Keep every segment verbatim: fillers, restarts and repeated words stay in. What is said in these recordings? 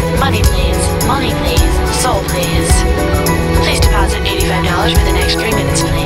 Money please, money please, soul please. Please deposit eighty-five dollars for the next three minutes, please.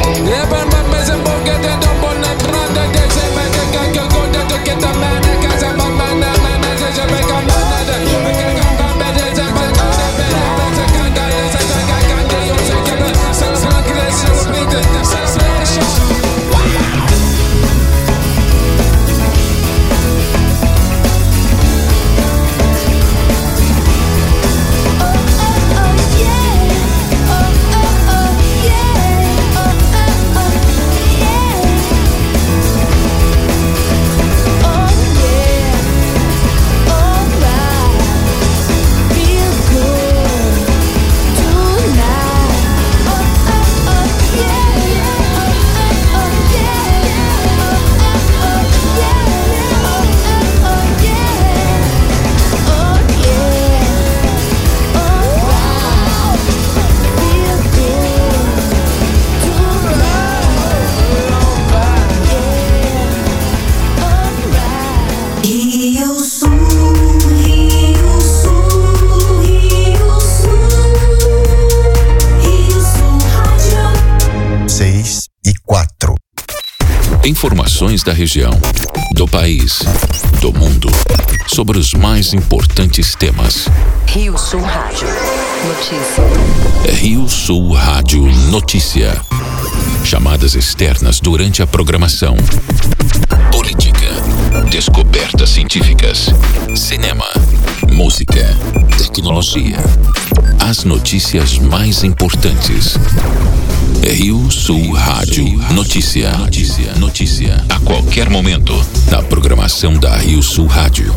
Informações da região, do país, do mundo, sobre os mais importantes temas. Rio Sul Rádio Notícia. Rio Sul Rádio Notícia. Chamadas externas durante a programação. Política, descobertas científicas, cinema, música, tecnologia. As notícias mais importantes. Rio Sul Rádio Notícia. Notícia. Notícia. A qualquer momento, na programação da Rio Sul Rádio.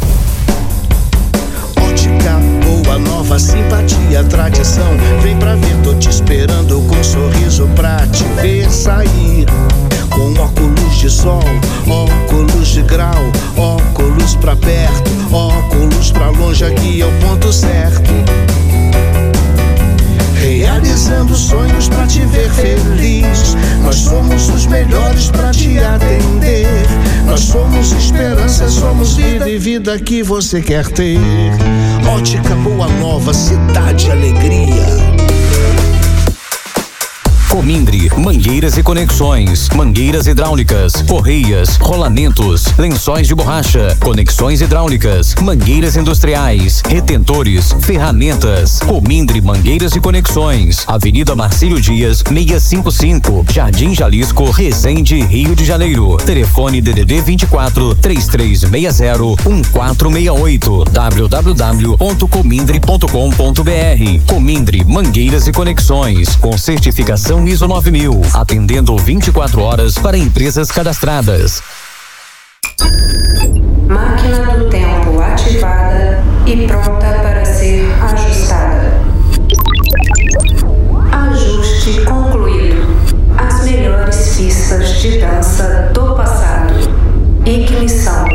Ótica, boa nova, simpatia, tradição. Vem pra ver, tô te esperando com um sorriso pra te ver sair. Com óculos de sol, óculos de grau, óculos pra perto, óculos pra longe, aqui é o ponto certo. Realizando sonhos pra te ver feliz. Nós somos os melhores pra te atender. Nós somos esperança, somos vida e vida que você quer ter. Ótica Boa Nova, cidade alegria. Comindri, mangueiras e conexões, mangueiras hidráulicas, correias, rolamentos, lençóis de borracha, conexões hidráulicas, mangueiras industriais, retentores, ferramentas. Comindri, mangueiras e conexões, Avenida Marcílio Dias, seiscentos e cinquenta e cinco, Jardim Jalisco, Resende, Rio de Janeiro. Telefone D D D vinte e quatro, três três seis zero, um quatro seis oito, w w w ponto comindri ponto com ponto b r. Comindri, mangueiras e conexões, com certificação ISO nove mil, atendendo vinte e quatro horas para empresas cadastradas. Máquina do tempo ativada e pronta para ser ajustada. Ajuste concluído. As melhores pistas de dança do passado. Ignição.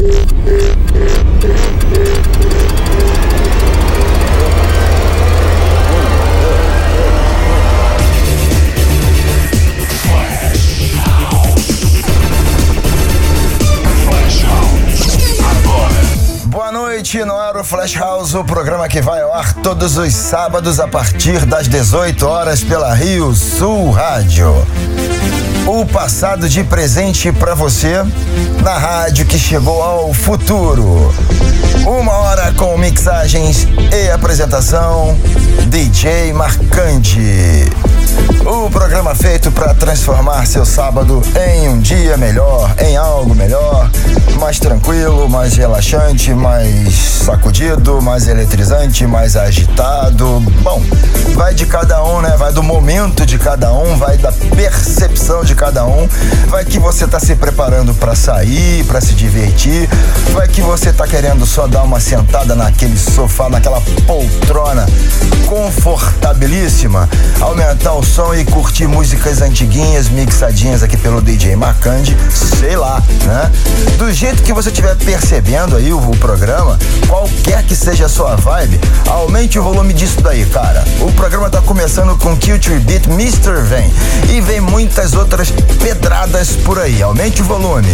Boa noite, no ar o Flash House, o programa que vai ao ar todos os sábados a partir das dezoito horas pela Rio Sul Rádio. O passado de presente pra você na rádio que chegou ao futuro. Uma hora com mixagens e apresentação, D J Marcandi. O programa feito para transformar seu sábado em um dia melhor, em algo melhor, mais tranquilo, mais relaxante, mais sacudido, mais eletrizante, mais agitado. Bom, vai de cada um, né? Vai do momento de cada um, vai da percepção de cada um, vai que você tá se preparando para sair, para se divertir, vai que você tá querendo só dar uma sentada naquele sofá, naquela poltrona confortabilíssima, aumentar o som e curtir músicas antiguinhas, mixadinhas aqui pelo D J Marcandi, sei lá, né? Do jeito que você estiver percebendo aí o, o programa, qualquer que seja a sua vibe, aumente o volume disso daí, cara. O programa tá começando com Culture Beat, mister Vem, e vem muitas outras pedradas por aí. Aumente o volume.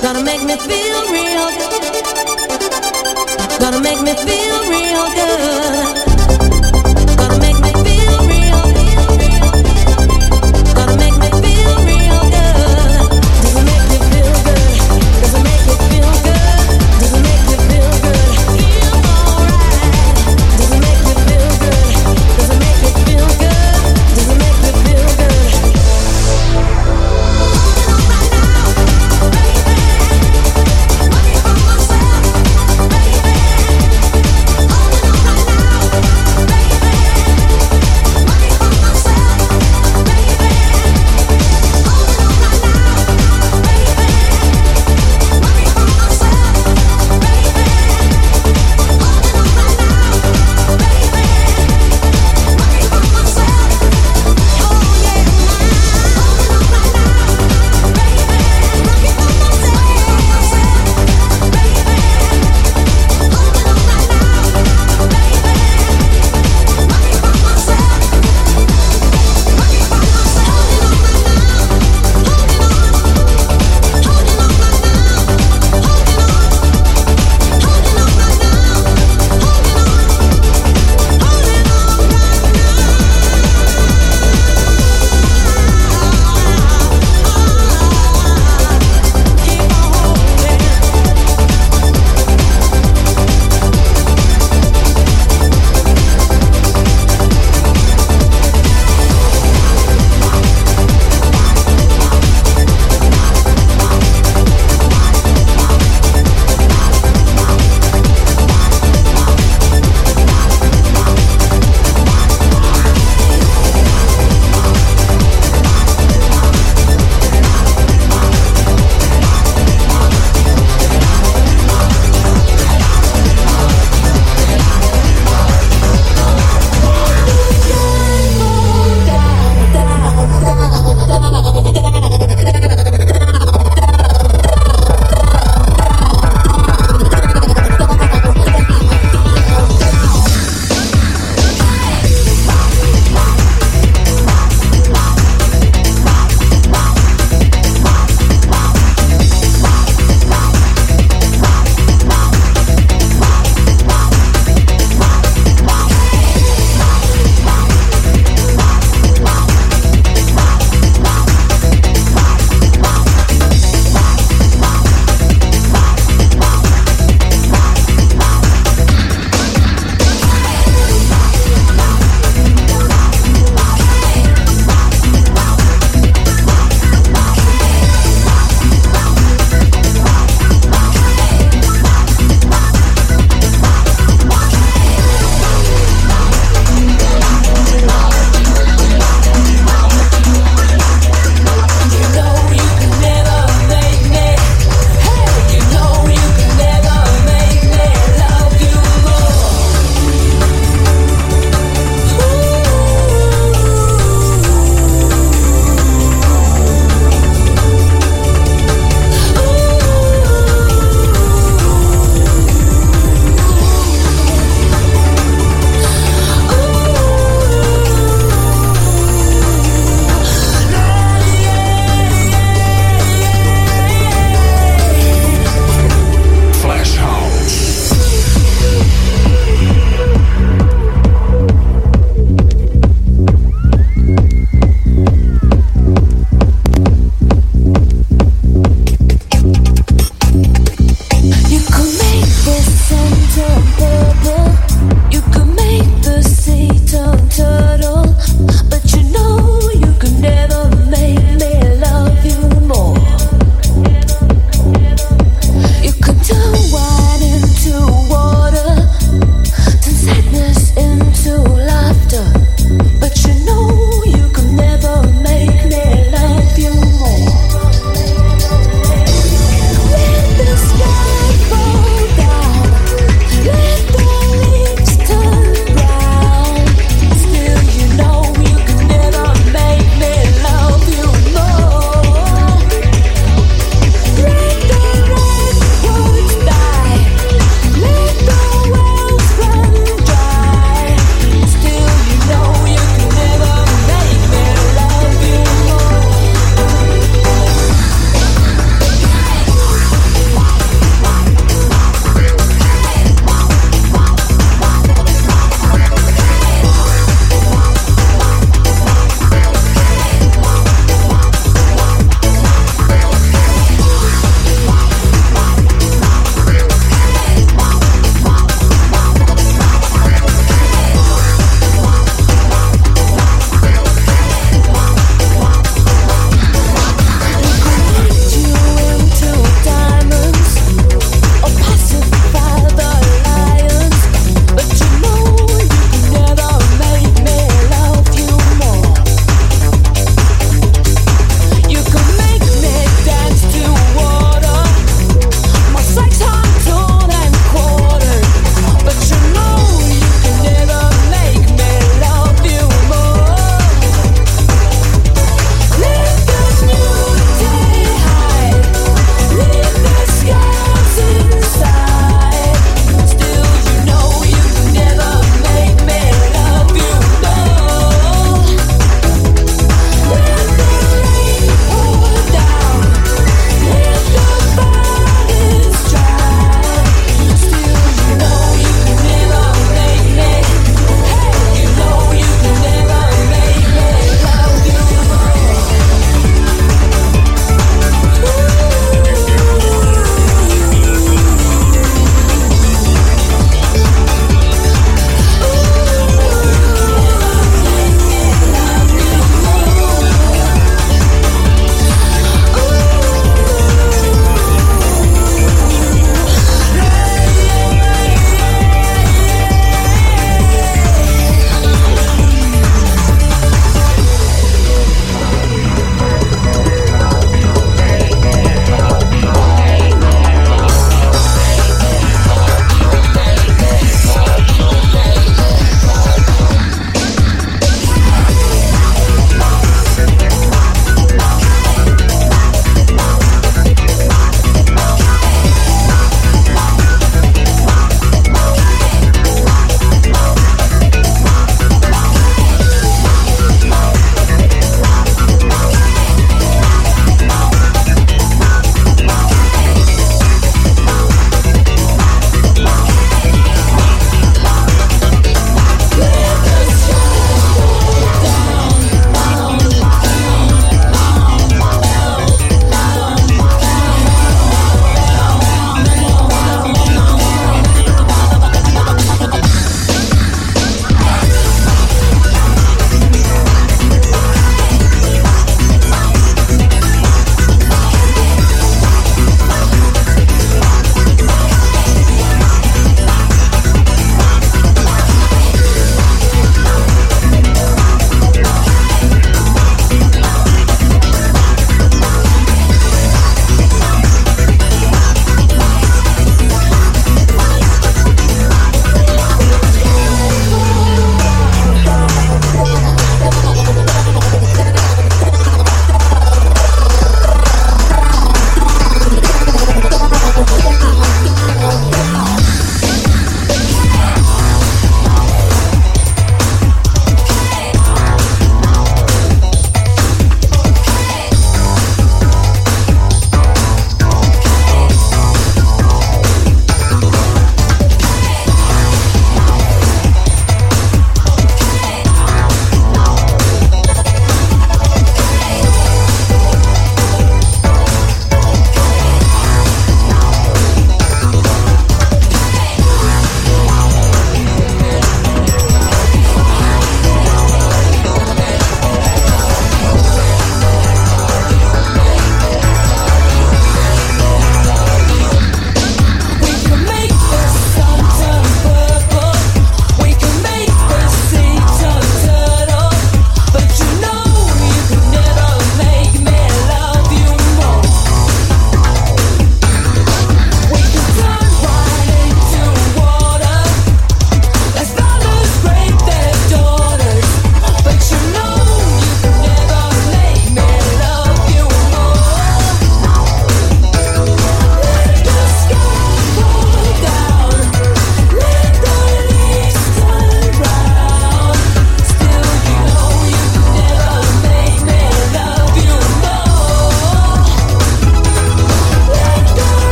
Gonna make me feel real good. Gonna make me feel real good. Gonna make me feel real, gonna make me feel real good. Does it make you feel good? Does it make you feel good? Does it make you feel good? Feel alright. Does it make you feel good? Does it make you feel good? Does it make you feel good? Moving on right now, baby. Money for myself, baby. Moving on right now.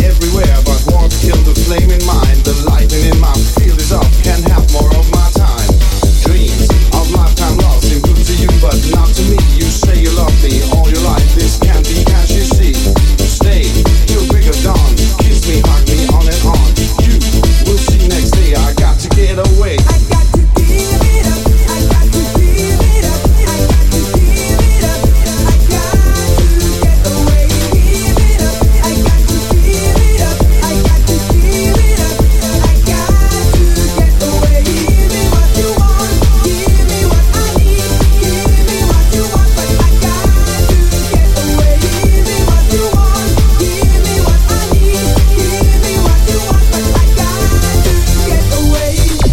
everywhere, but want to kill the flame in mind. The lightning in my field is up, can't have more of my time. Dreams of lifetime love seem good to you, but not to me. You say you love me all your life, this can't be, can't you see? Stay till break of dawn, kiss me, hug me on and on. You will see next day, I got to get away. I got to give it up, I got to give it up, I got to give it up, I got to get away. Give it up, I got to give it up, I got to give it up, I got to get away. Give me what you want, give me what I need, give me what you want, but I got to get away. Give me what you want, give me what I need, give me what you want, but I got to get away.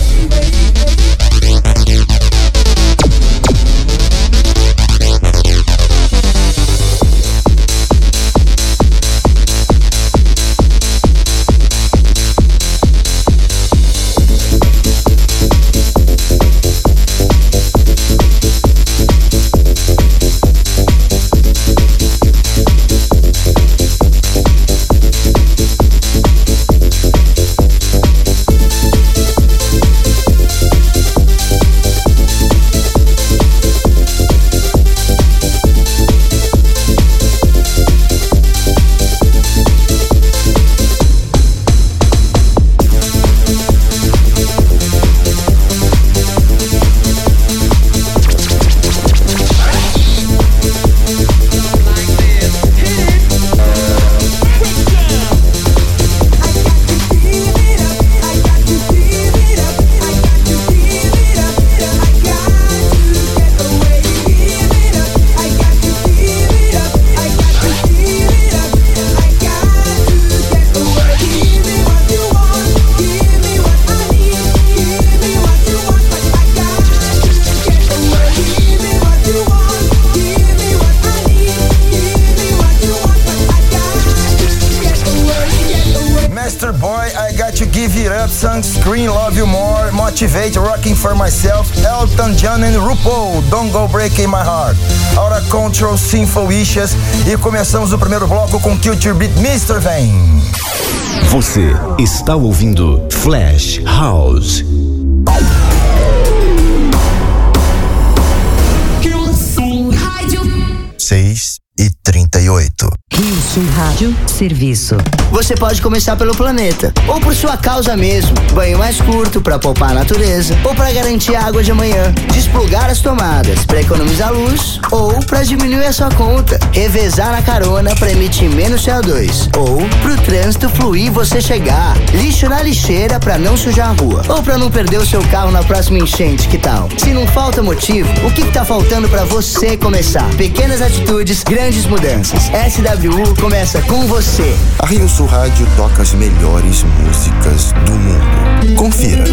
Sunscreen, Love You More, Motivate, Rocking for Myself, Elton John and RuPaul, Don't Go Breaking My Heart, Out of Control, Sinful Wishes, e começamos o primeiro bloco com Culture Beat, mister Vane. Você está ouvindo Flash House. seis e trinta e oito. Rio Sul Rádio, serviço. Você pode começar pelo planeta, ou por sua causa mesmo. Banho mais curto pra poupar a natureza, ou pra garantir a água de amanhã. Desplugar as tomadas pra economizar luz, ou pra diminuir a sua conta. Revezar na carona pra emitir menos C O dois, ou pro trânsito fluir e você chegar. Lixo na lixeira pra não sujar a rua, ou pra não perder o seu carro na próxima enchente, que tal? Se não falta motivo, o que, que tá faltando pra você começar? Pequenas atitudes, grandes mudanças. S W U começa com você. A Rio Sul Rádio toca as melhores músicas do mundo. Confira.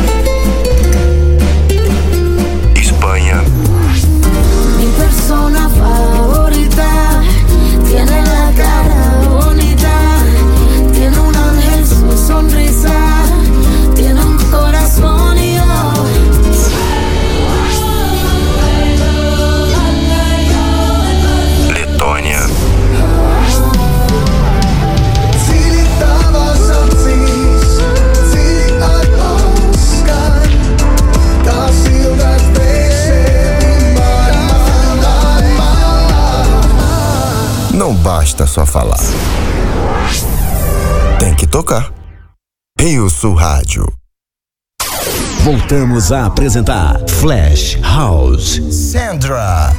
Espanha. Mi persona favorita tiene la cara bonita, tiene un ángel su sonrisa, tiene un corazón y yo. Letônia. Não basta só falar. Tem que tocar. Rio Sul Rádio. Voltamos a apresentar Flash House. Sandra.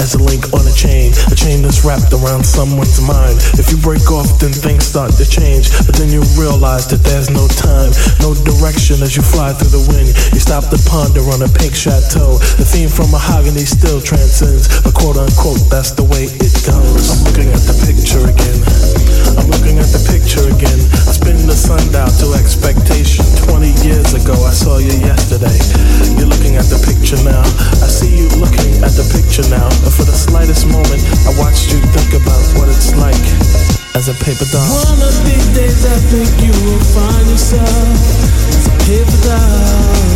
as a link on a chain, a chain that's wrapped around someone's mind. If you break off, then things start to change, but then you realize that there's no time, no direction as you fly through the wind. You stop to ponder on a pink chateau. The theme from Mahogany still transcends, but quote unquote, that's the way it goes. I'm looking at the picture again. I'm looking at the picture again. I spin the sundial to expectation. Twenty years ago, I saw you yesterday. You're looking at the picture now. I see you looking at the picture now. And for the slightest moment, I watched you think about what it's like as a paper doll. One of these days I think you will find yourself as a paper doll.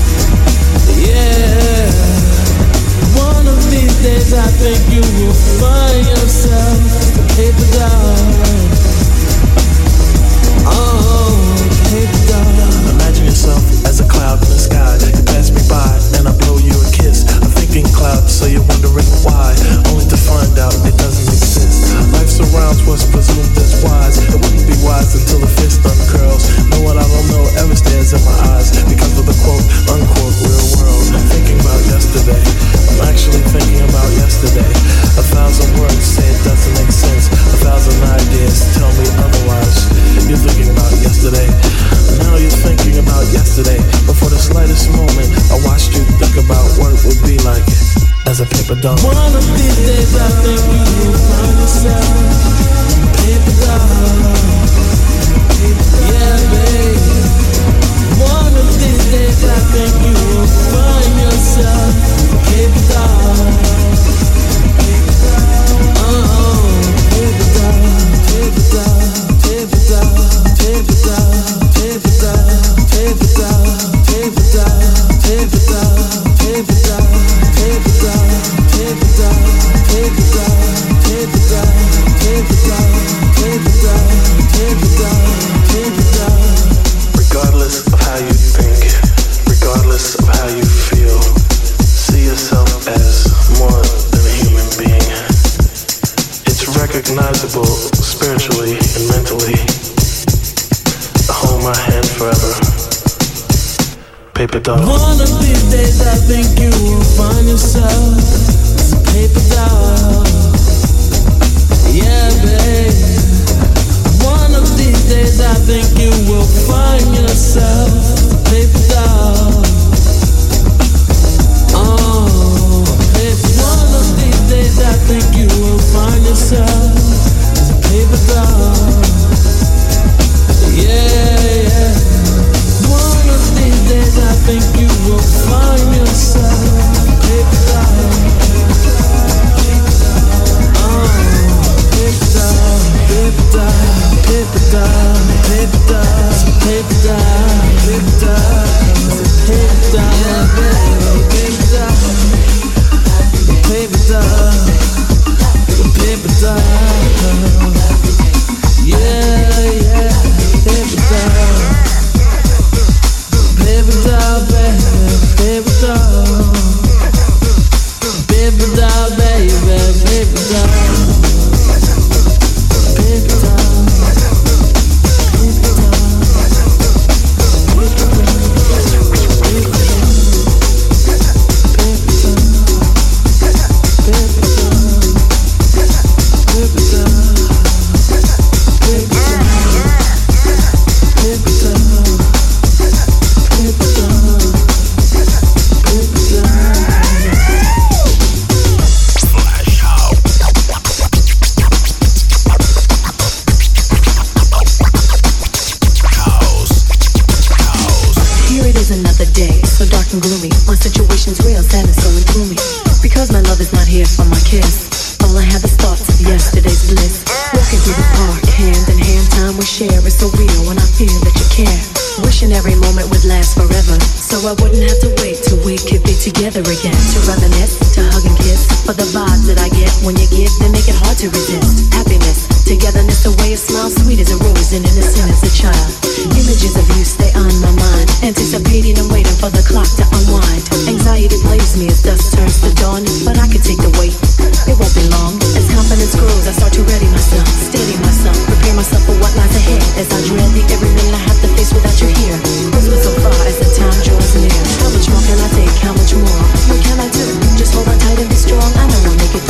Yeah. One of these days I think you will find yourself as a paper doll. Oh, paper doll. Imagine yourself as a cloud in the sky. You pass me by and I blow you a kiss. I'm thinking cloud, so you're wondering why, only to find out it doesn't exist. Life surrounds what's presumed as wise. It wouldn't be wise until the fist uncurls. Know what I don't know ever stares in my eyes because of the quote unquote real world. I'm thinking about yesterday. I'm actually thinking about yesterday. A thousand words say it doesn't make sense. A thousand ideas tell me otherwise. You're thinking about yesterday. Now you're thinking about yesterday. But for the slightest moment, I watched you think about what it would be like as a paper doll. One of these days I think you will find yourself a paper doll. Yeah, babe. One of these days I think you will find yourself a paper doll. Oh, paper doll, paper doll, paper doll, paper doll, paper doll, paper doll, paper doll, paper doll, paper doll, paper doll, paper doll, paper doll, paper doll, paper doll, paper doll, paper doll, paper doll. Regardless of how you think, regardless of how you feel, see yourself as more than a human being. It's recognizable spiritually and mentally. I hold my hand forever. Paper doll. One of these days I think you will find yourself as a paper doll. Yeah, babe. One of these days I think you will find yourself a paper doll. Oh, paper. One of these days I think you will find yourself as a paper doll. Yeah, yeah. One of these days I think you will find yourself a paper doll. Oh, paper doll, paper doll, paper doll, paper doll, paper doll, paper doll, paper doll, paper doll, paper doll, paper doll. Yeah, yeah, paper doll. Paper doll, baby, paper doll. Paper doll, baby, paper doll. Paper doll. Paper doll. Paper and gloomy. My situation's real, sad and so gloomy. Because my love is not here for my kiss. All I have is thoughts of yesterday's bliss. Walking through the park, hand in hand, time we share is so real when I feel that you care. Wishing every moment would last forever, so I wouldn't have to wait till we could be together again. To reminisce, to hug and kiss, for the vibes that I get when you give, they make it hard to resist. Happiness, togetherness, the way you smile, sweet as a rose and innocent as a child. Images of you stay on my mind, anticipating and waiting for the clock to unwind. Anxiety plays me as dusk turns to dawn, but I can take the weight, it won't be long. As confidence grows, I start to ready myself, steady myself, prepare myself for what lies ahead. As I dread the every minute I have to face without you here. Cause we're so far as the time draws near. How much more can I take? How much more? What can I do? Just hold on tight and be strong. I know we'll make it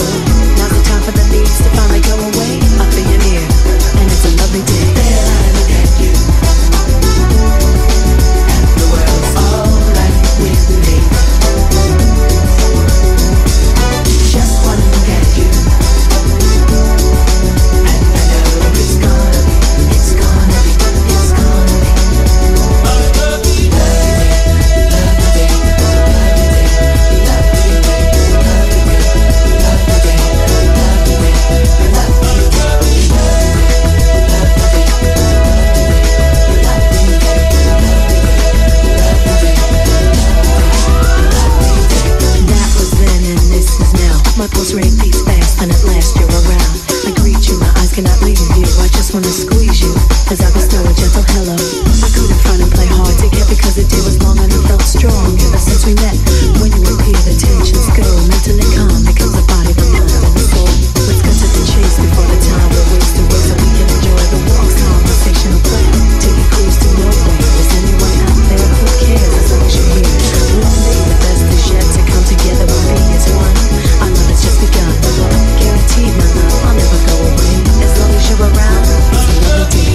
wanna squeeze you as I bestow a gentle hello. I couldn't front and play hard to get because the day was long and it felt strong ever since we met. When you appear, the tensions go. Mentally calm becomes a body, the mind, and the soul. Let's cut to the chase before the time will waste away so we can enjoy the walks, conversational play. Take a cruise to nowhere. Is anyone out there who cares as long as you're here? One day the best is yet to come together. We'll be as one. Our love has just begun. Guaranteed, my love, I'll never go away. As long as you're around, it's a lovely day.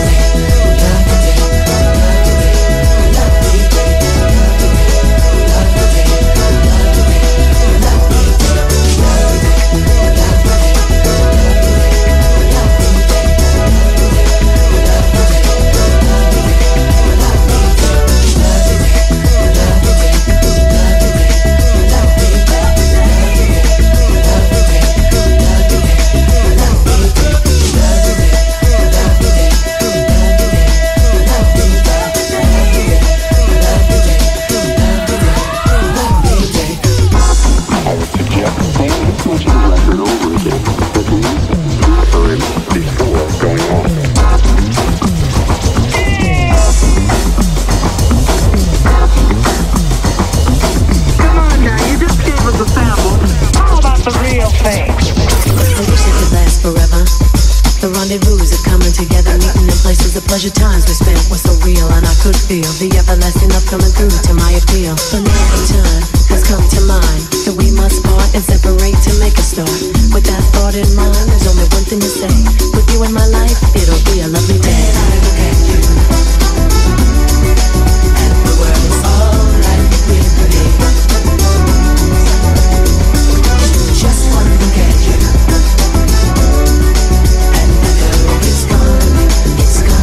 Pleasure times we spent were so real, and I could feel the everlasting love coming through to my appeal. But now the time has come to mind that we must part and separate to make a start. With that thought in mind, there's only one thing to say. With you in my life, it'll be a lovely day. I look at you, and the world is alright with me. Just one look at you, and the girl is gone. It's gone.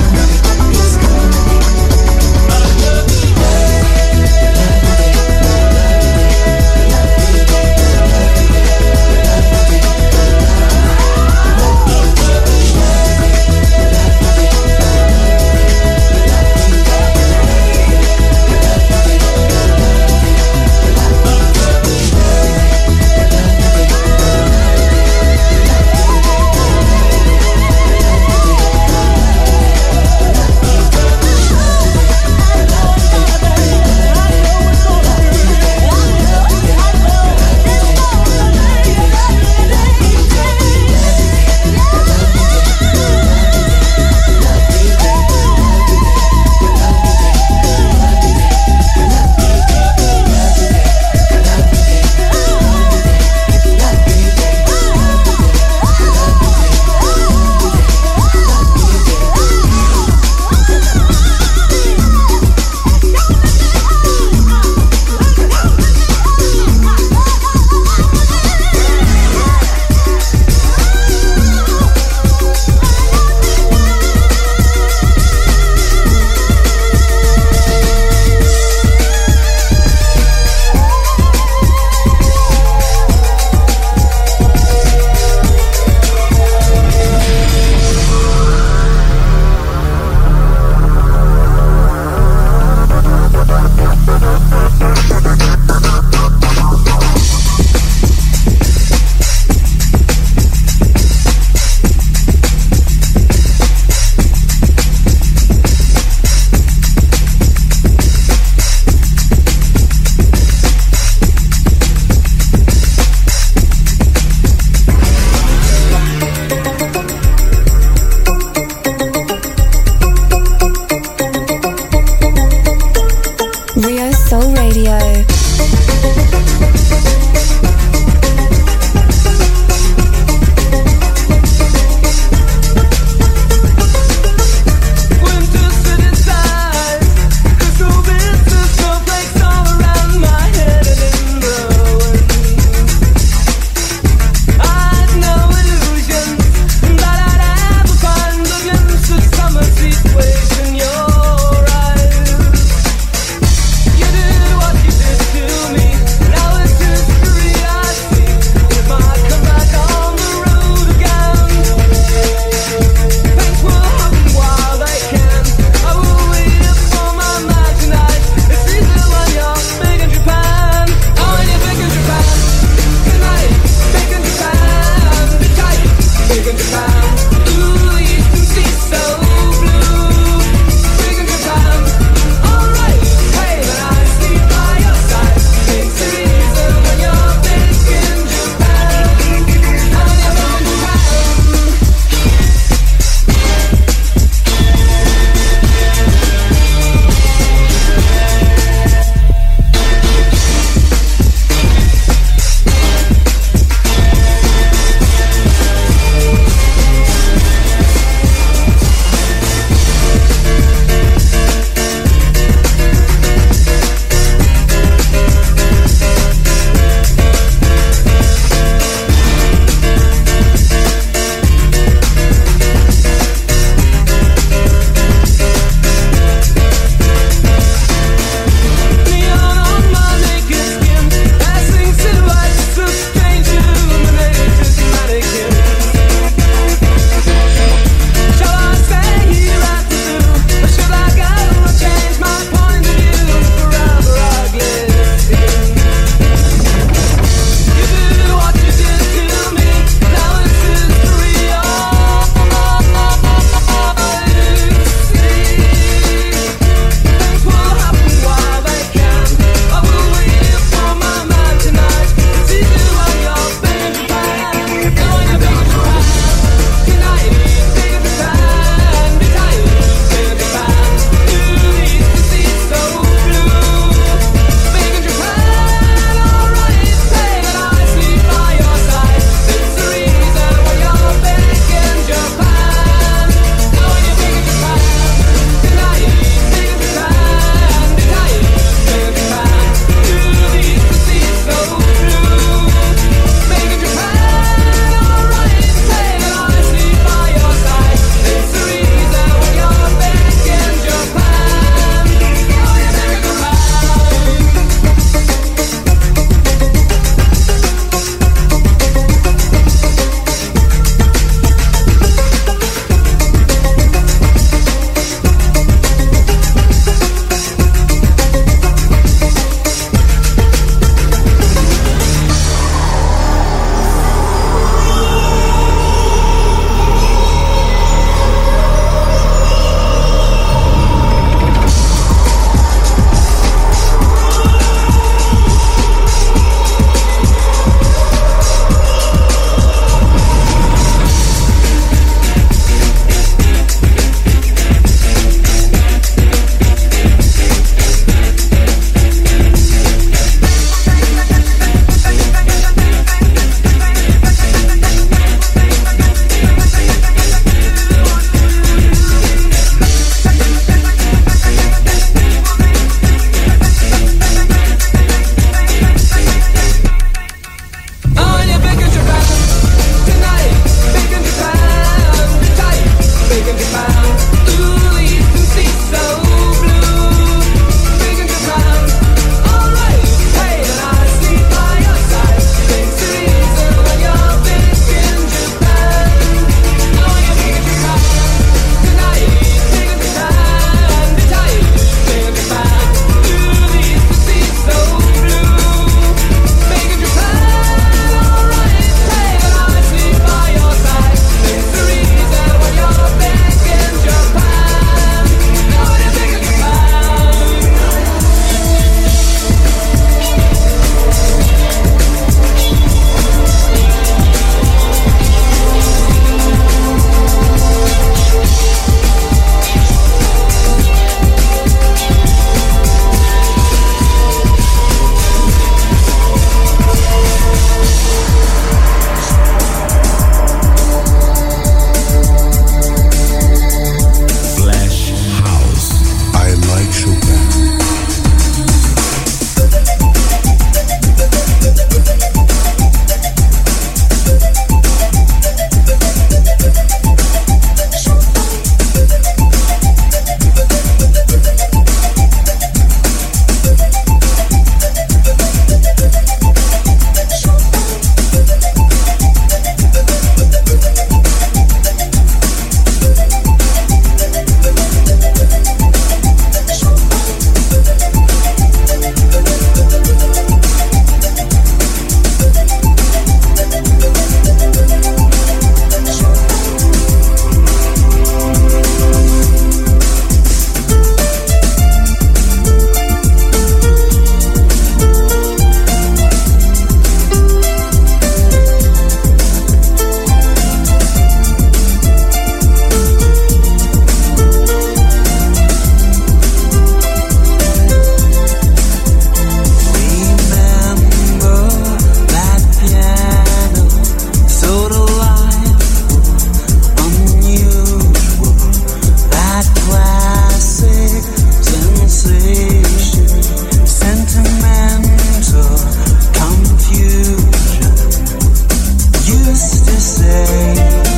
say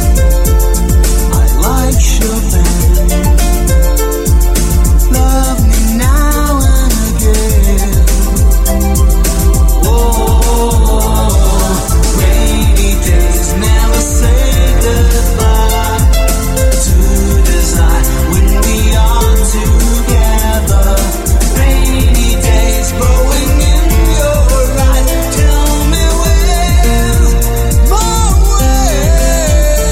I like Chopin. Love me now and again. Oh, rainy days never say goodbye to desire when we are together. Rainy days growing in your eyes. Tell me where's my way?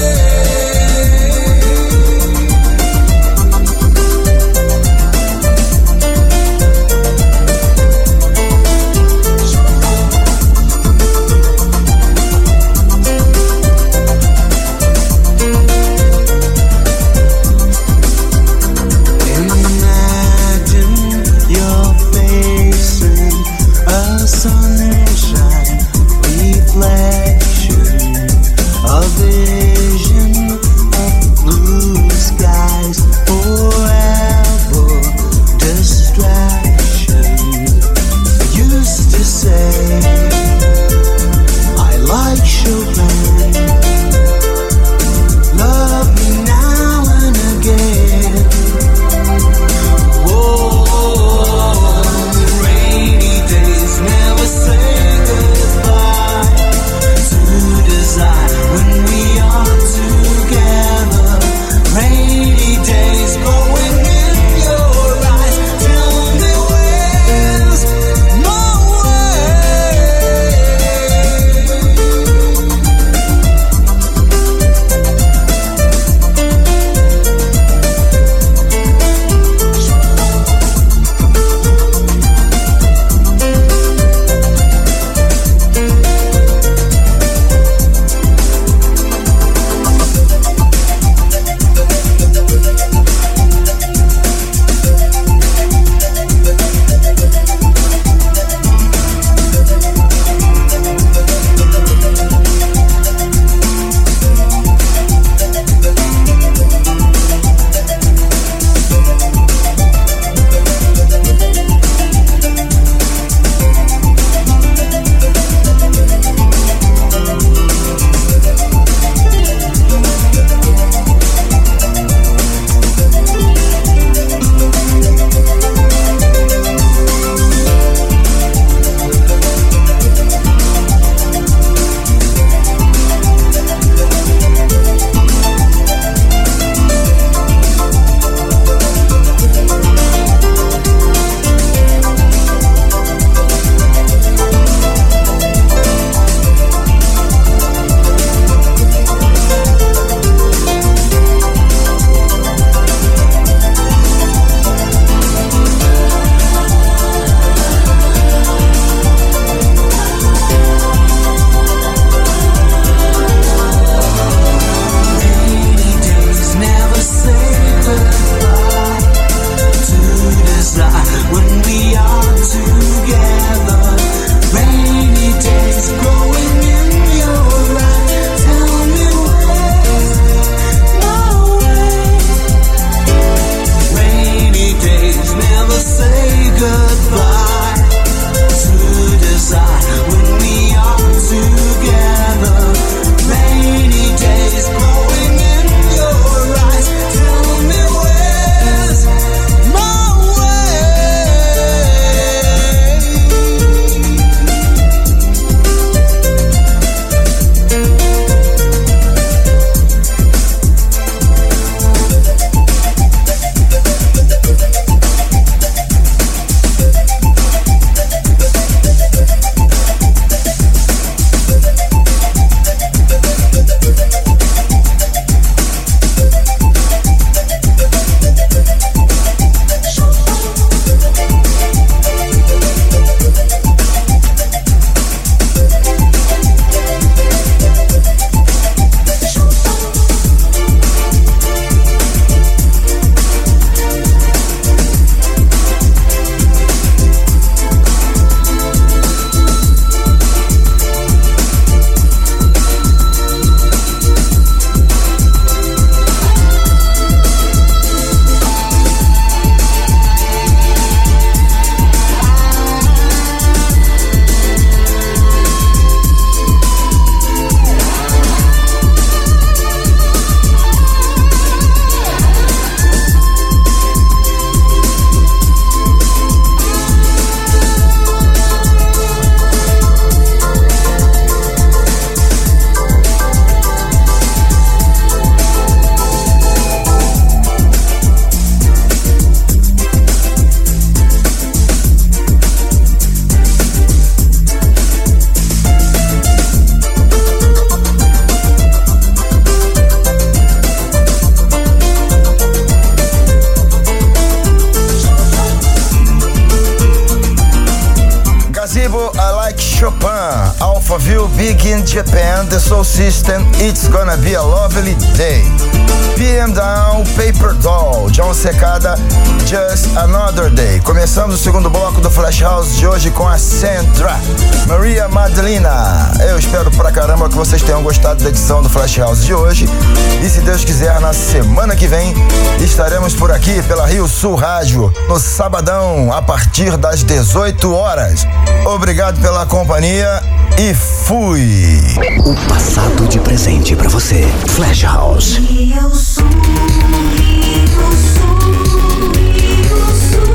Big in Japan, The Soul System, It's Gonna Be a Lovely Day. P M Down, Paper Doll, John Secada, Just Another Day. Começamos o segundo bloco do Flash House de hoje com a Sandra, Maria Madalena. Eu espero pra caramba que vocês tenham gostado da edição do Flash House de hoje. E se Deus quiser, na semana que vem estaremos por aqui pela Rio Sul Rádio, no sabadão, a partir das dezoito horas. Obrigado pela companhia e fui! O passado de presente pra você. Flash House. Rio Sul, Rio Sul, Rio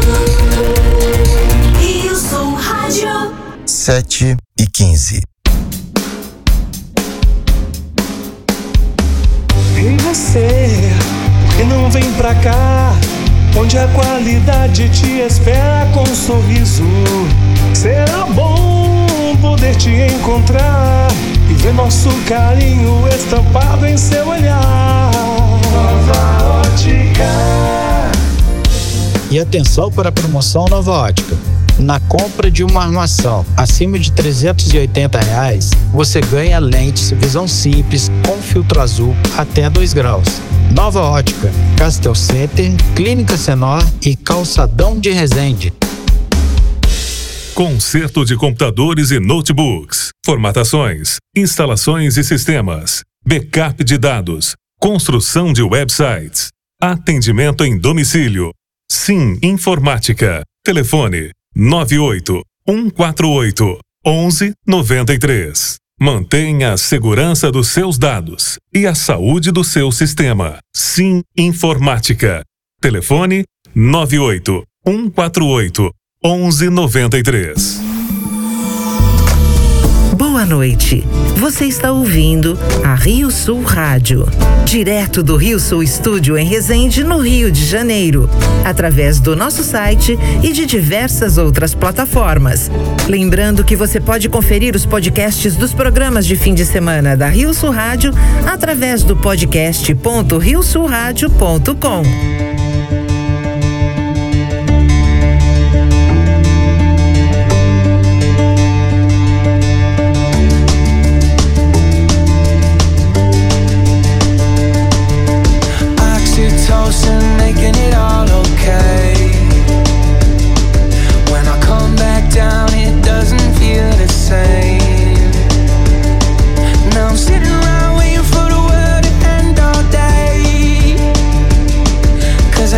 Sul, Rio Sul Rádio. sete e quinze. E você, que não vem pra cá, onde a qualidade te espera com um sorriso. Será bom poder te encontrar e ver nosso carinho estampado em seu olhar. Nova Ótica. E atenção para a promoção Nova Ótica. Na compra de uma armação acima de trezentos e oitenta reais, você ganha lentes visão simples com filtro azul até dois graus. Nova Ótica, Castel Center, Clínica Senor e Calçadão de Resende. Conserto de computadores e notebooks, formatações, instalações e sistemas, backup de dados, construção de websites, atendimento em domicílio. Sim Informática. Telefone nove oito um quatro oito um um nove três. Mantenha a segurança dos seus dados e a saúde do seu sistema. Sim Informática. Telefone nove oito um quatro oito um um nove três. Boa noite. Você está ouvindo a Rio Sul Rádio, direto do Rio Sul Estúdio em Resende, no Rio de Janeiro, através do nosso site e de diversas outras plataformas. Lembrando que você pode conferir os podcasts dos programas de fim de semana da Rio Sul Rádio através do podcast ponto rio sul rádio ponto com. And making it all okay. When I come back down, it doesn't feel the same. Now I'm sitting around waiting for the world to end all day. 'Cause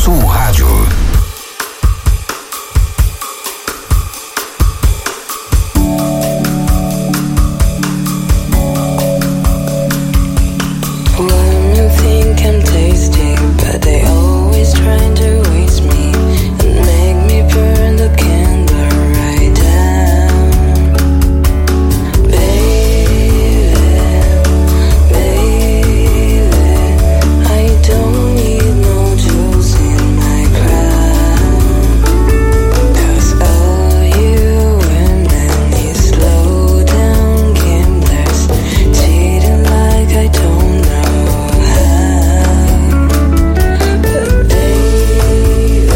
Sul Rádio. One you think I'm tasty, but they always trying to waste me and make me burn the candle right down. Baby, baby, I don't need no jewels in my crown. 'Cause all you women, you slow down gamblers, cheating like I don't know how. But baby,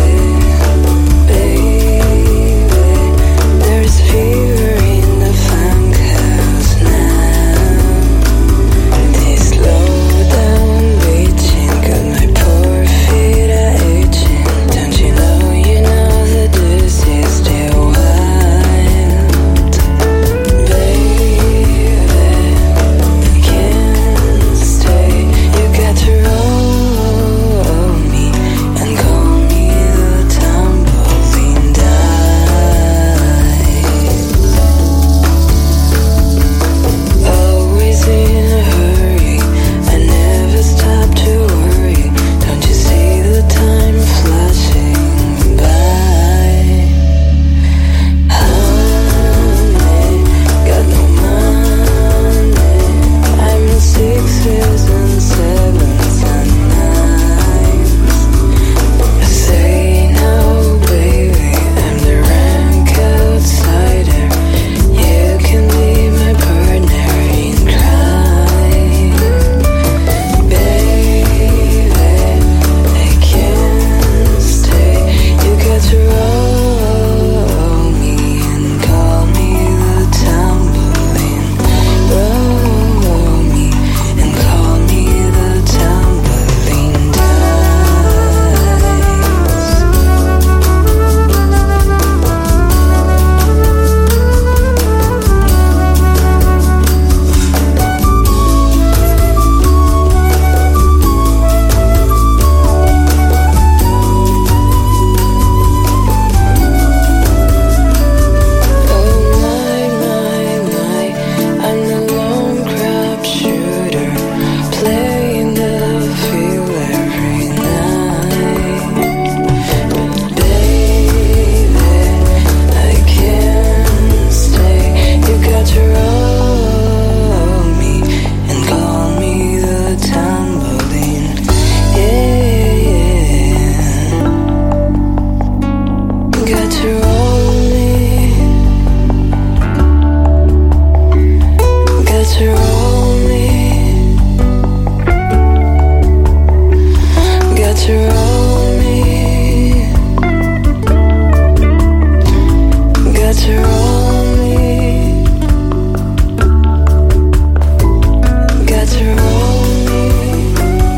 baby, there's fever in the funk house now. They slow down reaching, got my poor feet are itching. Don't you know, you know that this is still wild. Baby, I can't stay. You got to roll me and call me the tumbling dice. Always in a hurry, I never stop to worry. Don't you see the time flashing by? Honey, got no money. I'm in sixes and sevens and nines. Say no, baby, I'm the rank outsider. You can be my partner in crime. Baby, I can't stay. You got to roll me and call me the tumbling. Roll me and call me the tumbling dice. Oh my, my, my, I'm the lone crap shooter, playing the field every night. Baby, I can't stay. You got to roll me and call me the tumbling. Yeah, yeah. You got to roll me. Got to roll me. Got to roll me. Got to roll me. Got to roll me.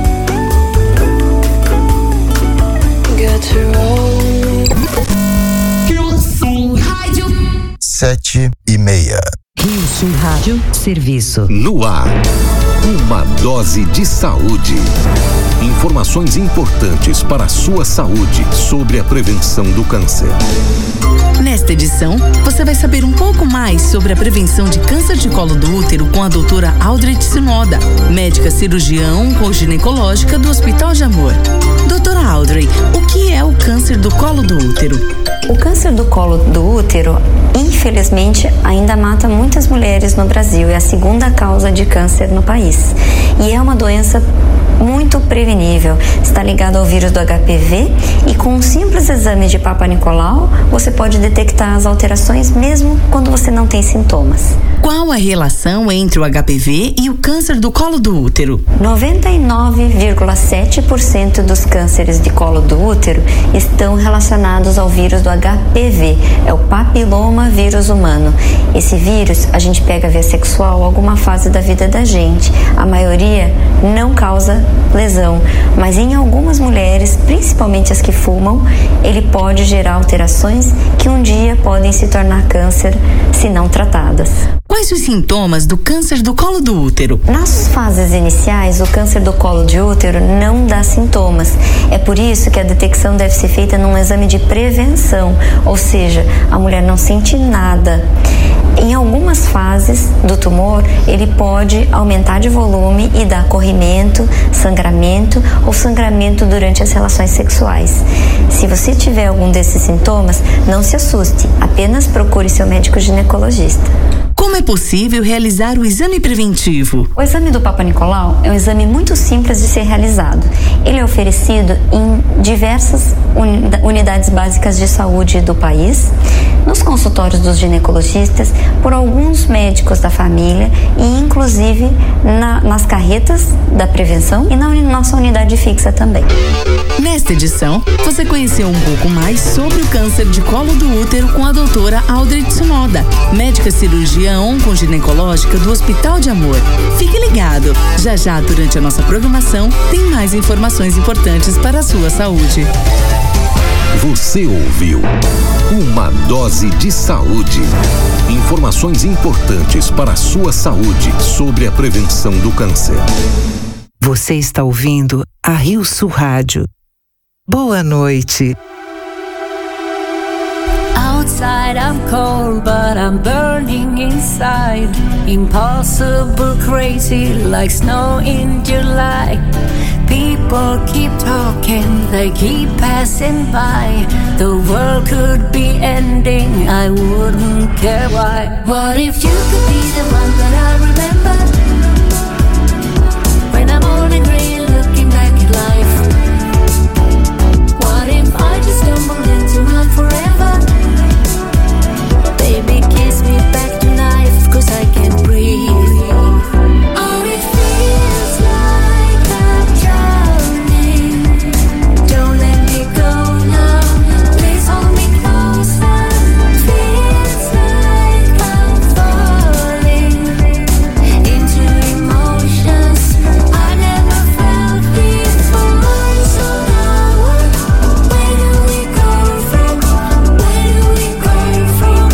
Got to roll me. Rio Sul Rádio. Sete e meia. Rio Sul Rádio, serviço. No ar, uma dose de saúde. Informações importantes para a sua saúde sobre a prevenção do câncer. Nesta edição, você vai saber um pouco mais sobre a prevenção de câncer de colo do útero com a doutora Audrey Tsinoda, médica cirurgiã oncoginecológica do Hospital de Amor. Doutora Audrey, o que é o câncer do colo do útero? O câncer do colo do útero, infelizmente, ainda mata muitas mulheres no Brasil. É a segunda causa de câncer no país. E é uma doença muito prevenível. Está ligado ao vírus do H P V e com um simples exame de Papa Nicolau, você pode detectar as alterações mesmo quando você não tem sintomas. Qual a relação entre o H P V e o câncer do colo do útero? noventa e nove vírgula sete por cento dos cânceres de colo do útero estão relacionados ao vírus do H P V, é o papiloma vírus humano. Esse vírus a gente pega via sexual em alguma fase da vida da gente. A maioria não causa lesão, mas em algumas mulheres, principalmente as que fumam, ele pode gerar alterações que um dia podem se tornar câncer se não tratadas. Quais os sintomas do câncer do colo do útero? Nas fases iniciais, o câncer do colo de útero não dá sintomas. É por isso que a detecção deve ser feita num exame de prevenção, ou seja, a mulher não sente nada. Em algumas fases do tumor, ele pode aumentar de volume e dar corrimento, sangramento ou sangramento durante as relações sexuais. Se você tiver algum desses sintomas, não se assuste, apenas procure seu médico ginecologista. Como é possível realizar o exame preventivo? O exame do Papa Nicolau é um exame muito simples de ser realizado. Ele é oferecido em diversas unidades básicas de saúde do país, nos consultórios dos ginecologistas, por alguns médicos da família e inclusive na, nas carretas da prevenção e na nossa unidade fixa também. Nesta edição, você conheceu um pouco mais sobre o câncer de colo do útero com a doutora Audrey Tsunoda, médica cirurgiã oncoginecológica do Hospital de Amor. Fique ligado, já já durante a nossa programação tem mais informações importantes para a sua saúde. Você ouviu Uma Dose de Saúde. Informações importantes para a sua saúde sobre a prevenção do câncer. Você está ouvindo a Rio Sul Rádio. Boa noite. Outside I'm cold, but I'm burning inside. Impossible crazy like snow in July. People keep talking, they keep passing by. The world could be ending, I wouldn't care why. What if you could be the one that I remember? When I'm old and gray looking back at life. What if I just stumbled into my forever? Baby, kiss me back tonight, cause I can't breathe. Oh, it feels like I'm drowning. Don't let me go now, please hold me closer. Feels like I'm falling into emotions I never felt before. So now what, where do we go from? Where do we go from?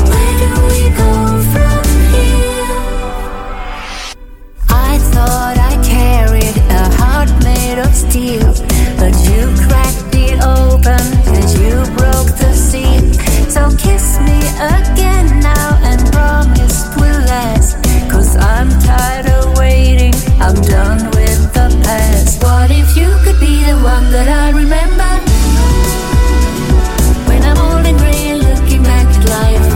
I thought I carried a heart made of steel, but you cracked it open and you broke the seal. So kiss me again now and promise we'll last, cause I'm tired of waiting, I'm done with the past. What if you could be the one that I remember? When I'm old and gray looking back at life.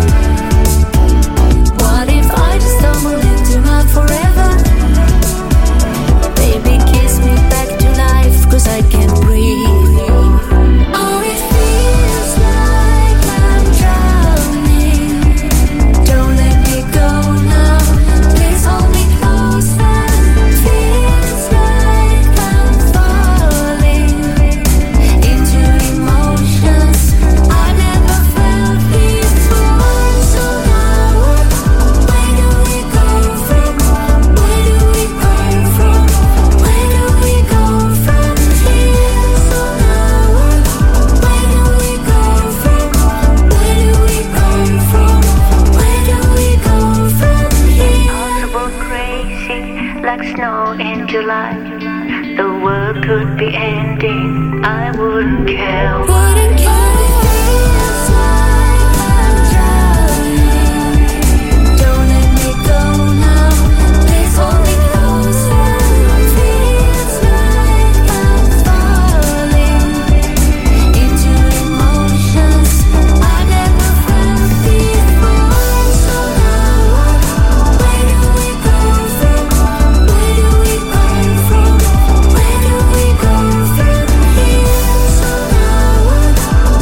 What if I just stumbled into my forever? Baby, kiss me back to life, cause I can't breathe. Oh, it feels like I'm drowning. Don't let me go now, please hold me closer. Feels like I'm falling into emotions I never felt before. So now what? Where do we go from? Where do we go from? Where do we go from here? So now what? Where do we go from? Where do we go from? Where do we go from here? Possible crazy like snow in July. The world could be ending, I wouldn't care. Wouldn't care. Feels like I'm drowning. Don't let me go now, please hold me closer. Feels like I'm falling into emotions I never felt before. So now what? Where do we go from? Where do we go from? Where do we go from here? So now what?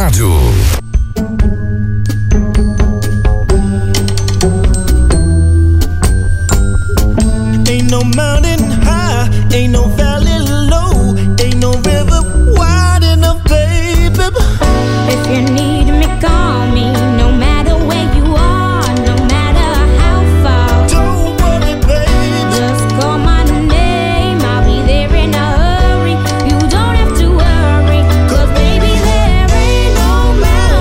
Rádio. Ain't no mountain high, ain't no valley low, ain't no river wide enough, baby. If you need me, call me. No matter where you are, no matter how far. Don't worry, baby. Just call my name, I'll be there in a hurry. You don't have to worry, 'cause baby, there ain't no mountain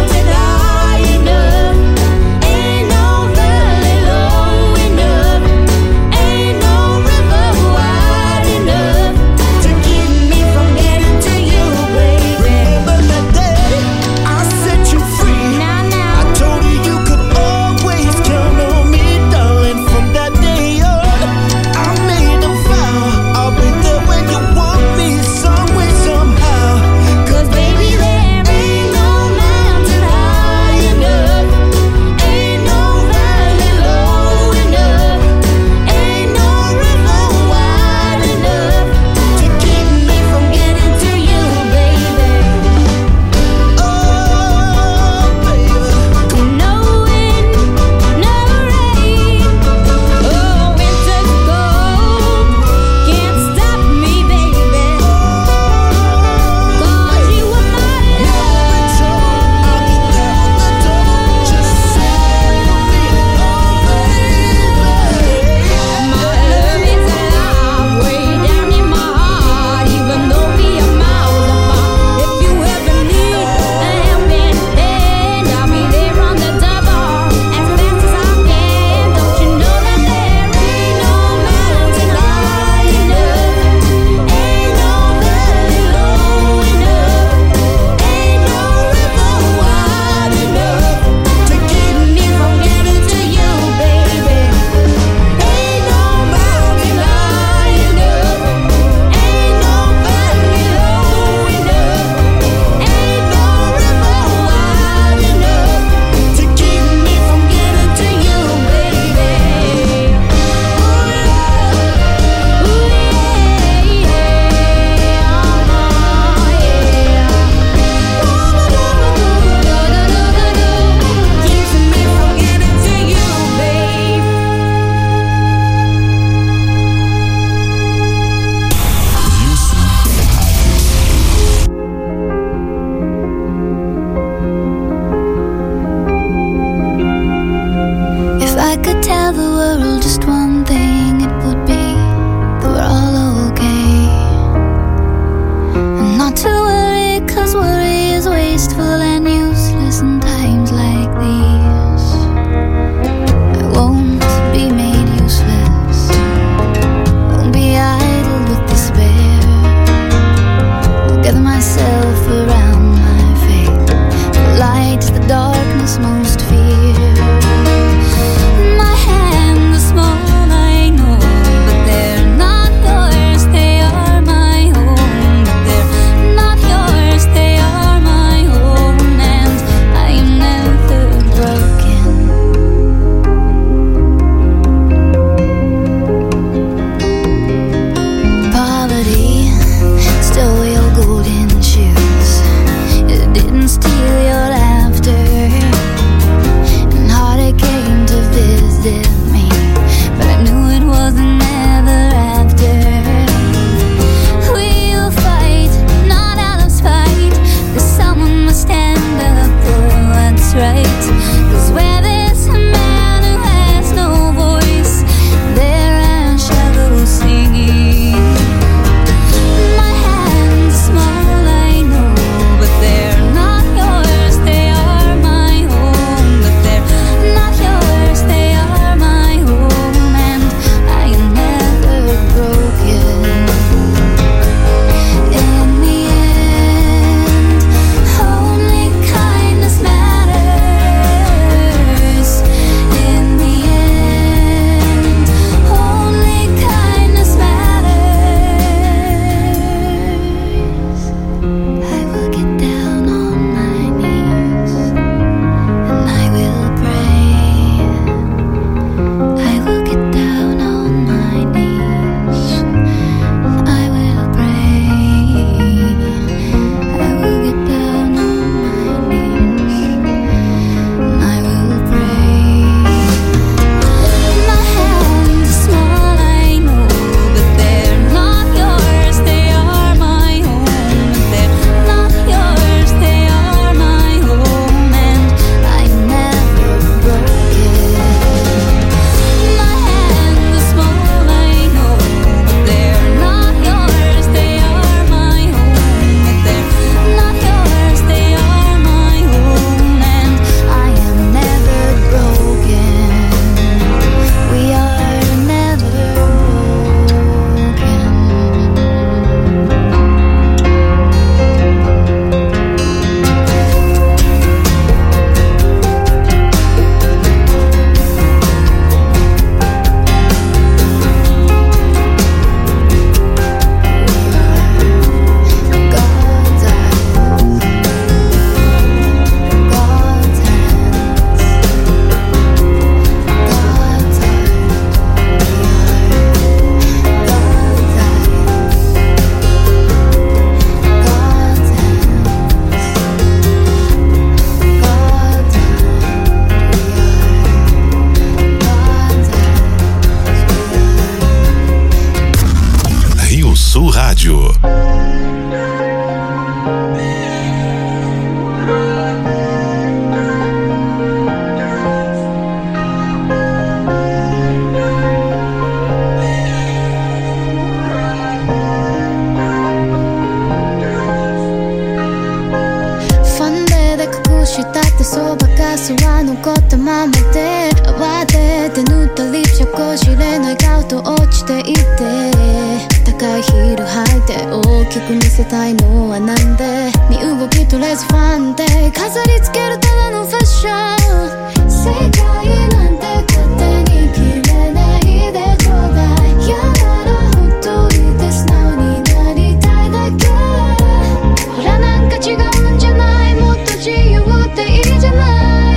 ガスは残ったままで慌てて塗ったリップ底知れない顔と落ちていて高いヒール履いて大きく見せたいのはなんで身動き取れずファンで飾りつけるただのファッション世界なんて勝手に決めないでちょうだい嫌ならほっといて素直になりたいだけほらなんか違うんじゃないもっと自由っていいじゃない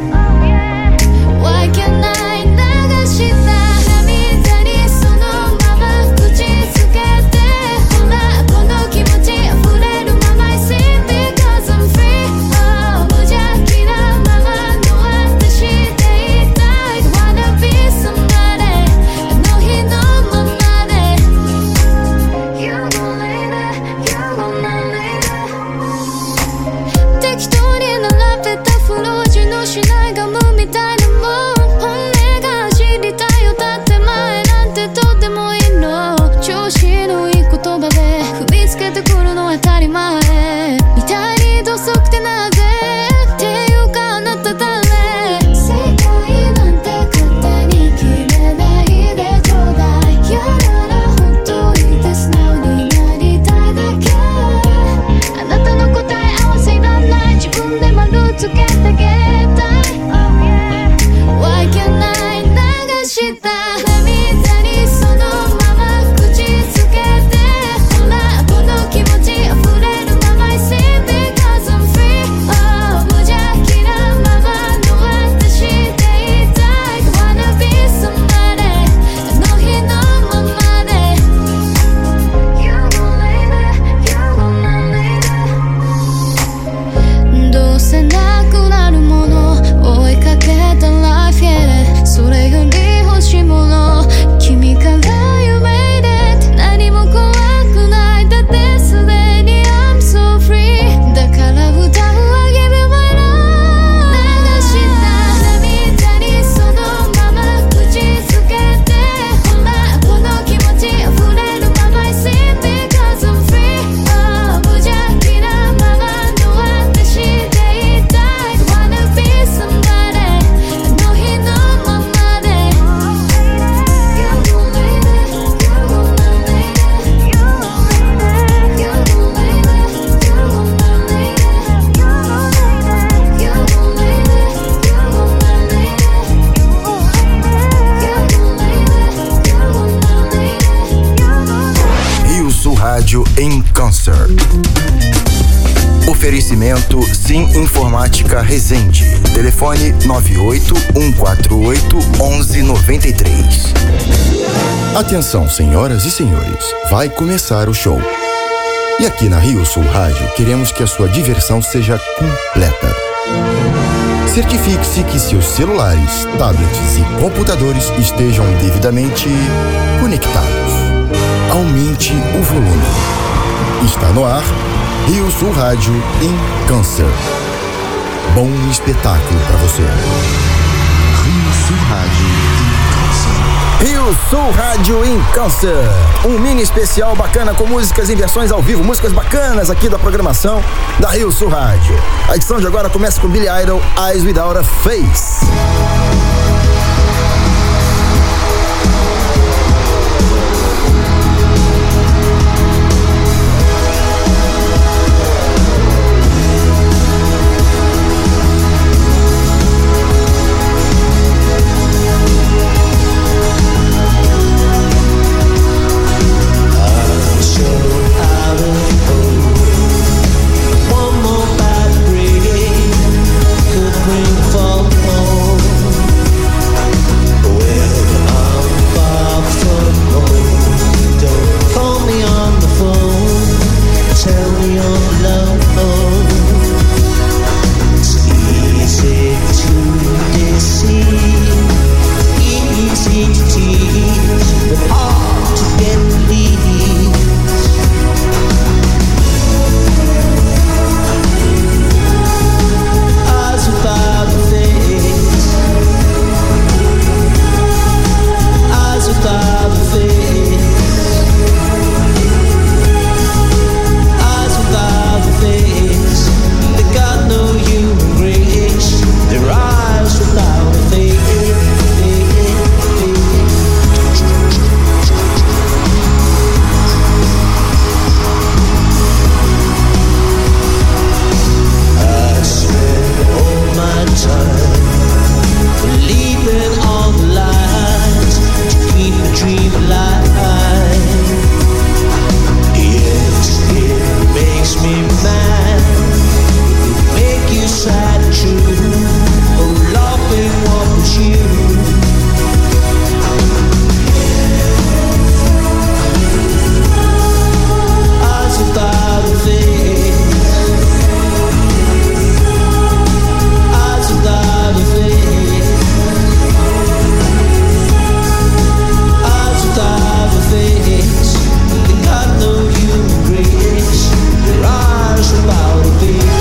Why can't I 流した涙にそのまま口つけてほらこの気持ち溢れるまま I sing because I'm free Oh 無邪気なままの私でいたい Wanna be somebody あの日のままで You're gonna lady You're gonna lady 適当に並べたフロージのしないガムみたいなもん本音が知りたいよだって前なんてとってもいいの調子のいい言葉で踏みつけてくるのは当たり前みたいに土足ってなぜっていうかあなた誰世界なんて勝手に決めないでちょうだい嫌ならほっといて素直になりたいだけあなたの答え合わせいらない自分で丸つけてあげたい Why can't I 流した涙にそのまま口つけてほらこの気持ち溢れるまま I sing because I'm free Oh 無邪気なままの私でいたい Wanna be somebody あの日のままで You're gonna lady You're gonna lady どうせなくなるもの追いかけたライフへそれより欲しいもの君から夢でって何も怖くないだってすでに I'm so free だから歌う I give you my love 流した涙にそのまま口つけてほらこの気持ち溢れるまま I sing because I'm free Oh 無邪気なままの私でいたい Wanna be somebody あの日のままで You're gonna lady You're gonna lady You're gonna lady You're gonna lady You're gonna lady You're gonna lady Rio Sul Rádio em Câncer. Oferecimento Sim Informática Resende. Telefone nove oito um quatro oito um um nove três. Atenção, senhoras e senhores, vai começar o show. E aqui na Rio Sul Rádio queremos que a sua diversão seja completa. Certifique-se que seus celulares, tablets e computadores estejam devidamente conectados. Aumente o volume. Está no ar Rio Sul Rádio em Câncer. Bom espetáculo para você. Rio Sul Rádio em Câncer. Rio Sul Rádio em Câncer. Um mini especial bacana com músicas em versões ao vivo, músicas bacanas aqui da programação da Rio Sul Rádio. A edição de agora começa com Billy Idol, Eyes Without a Face. One more bad break could bring fall home. Believing all the lies to keep a dream alive. Yes, it makes me mad. Make you sad too. Oh, loving what was you. Eyes without a face. Eyes without a face. Eyes without a face. They got no human grace. Your eyes without a face.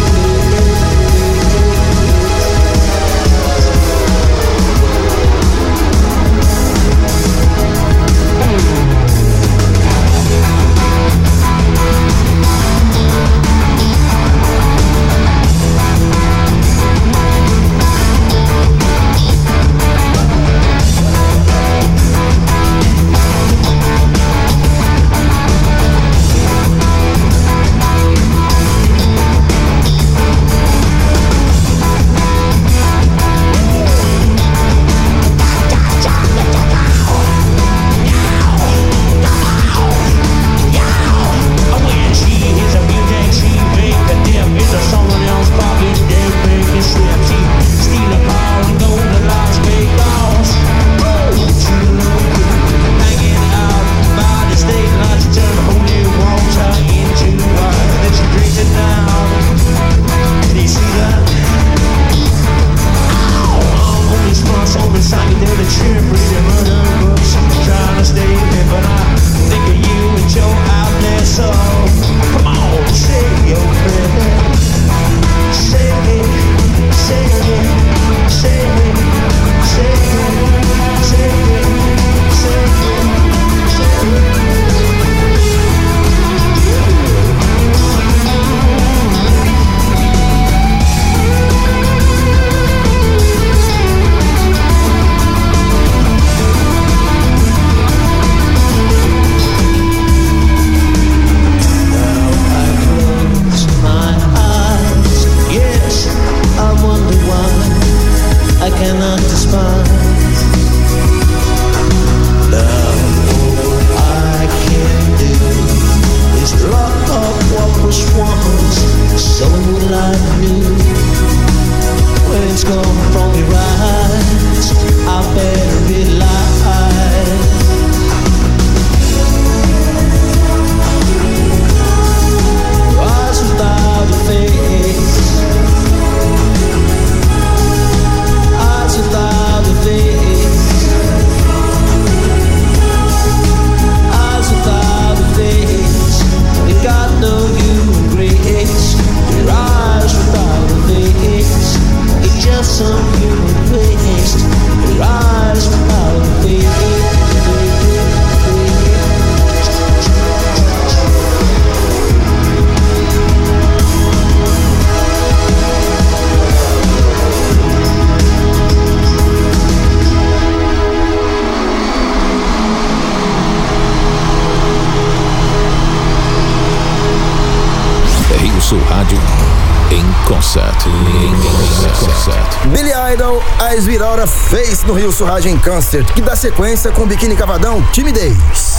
Billy Idol, a Esvirora fez no Rio Sul Rádio em Concert, que dá sequência com Biquíni Cavadão, Timidez.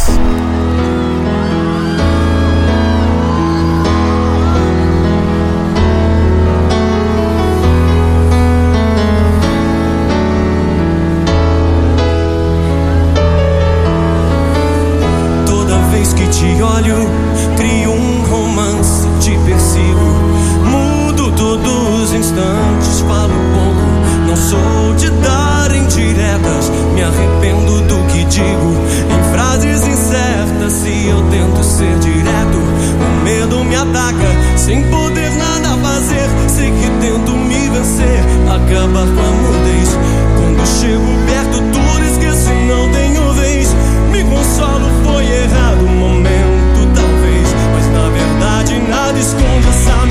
Toda vez que te olho, crio um romance, te persigo, mudo todos os instantes, falo pouco, não sou de dar indiretas, me arrependo do que digo, em frases incertas, se eu tento ser direto, o medo me ataca, sem poder nada fazer, sei que tento me vencer, acabar com a mudez, quando chego perto tudo esqueço e não tenho vez, me consolo, foi errado o momento talvez, mas na verdade nada esconde essa